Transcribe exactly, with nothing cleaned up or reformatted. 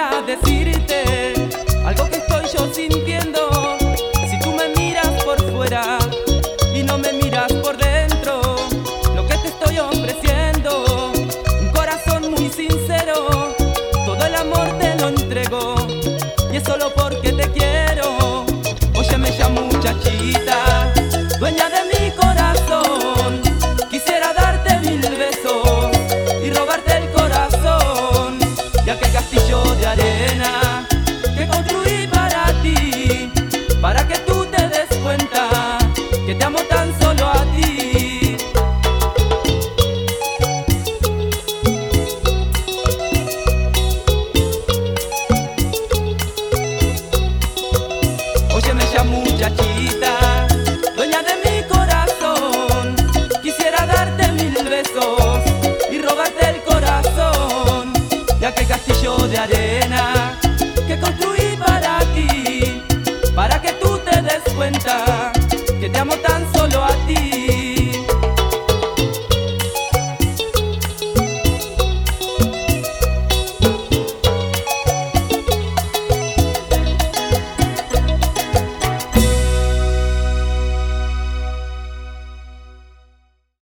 quisiera decirte algo que estoy yo sintiendo. Si tú me miras por fuera y no me miras por dentro, lo que te estoy ofreciendo, un corazón muy sincero, todo el amor te lo entrego, y es solo porque te quiero. Óyeme ya, muchachita, dueña de mi corazón, quisiera darte mil besos y robarte el corazón, y aquel castillo de arena que construí para ti, para que tú te des cuenta que te amo tan solo a ti. Óyeme ya, muchachita, dueña de mi corazón, quisiera darte mil besos y robarte el corazón, ya que castillo de arena que construí para ti, para que tú te des cuenta que te amo tan